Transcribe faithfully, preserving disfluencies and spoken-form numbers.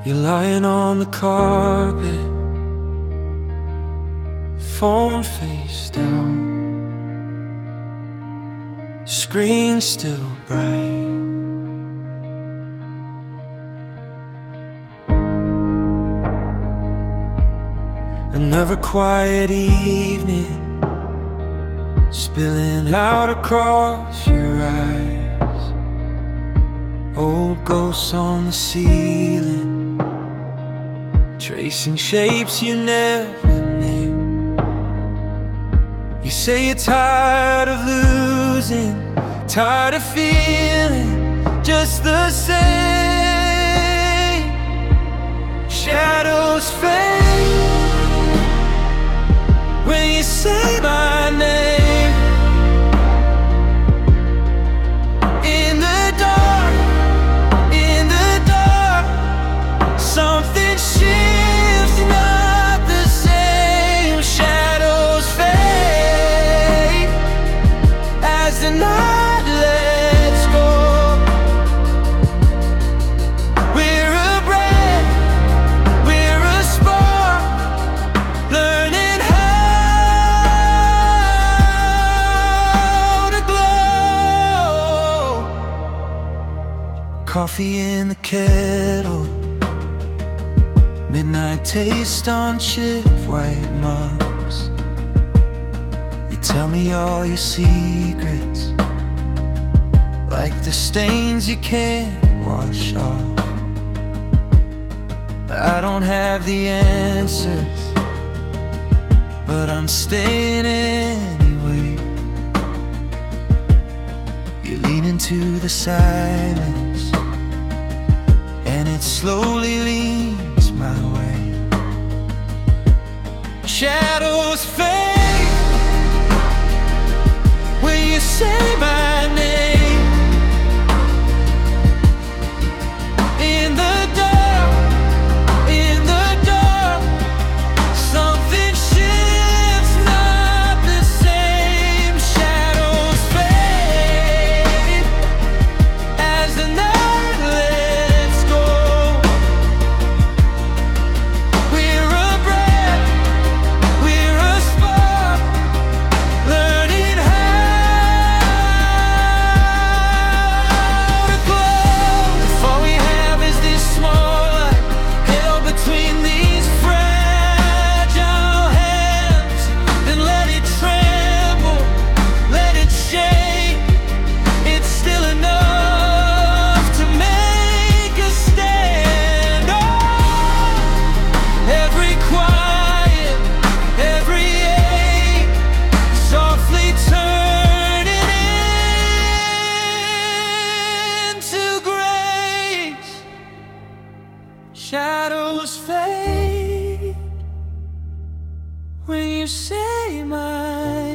You're lying on the carpet, phone face down, screen still bright. Another quiet evening, spilling out across your eyes. Old ghosts on the ceiling, tracing shapes you never knew. You say you're tired of losing, tired of feeling just the same. Shadows fade when you say my name. In the dark, in the dark, something shifts, not the same. Shadows fade as the night lets go. We're a breath, we're a spark, learning how to glow. Coffee in the kettle, midnight taste on chipped white mugs. You tell me all your secrets, like the stains you can't wash off. I don't have the answers, but I'm staying anyway. You lean into the silence, and it slowly leads my way. Shadows fade when you say my name. In the dark, in the dark, something shifts, not the same. Shadows fade as the night lets go. We're a breath, we're a spark, learning how to glow. If all we have is this small light held between these fragile hands, then let it tremble, let it shake. It's still enough to make a stand. Oh, every quiet, every ache, softly turning into grace. Shadows fade when you say my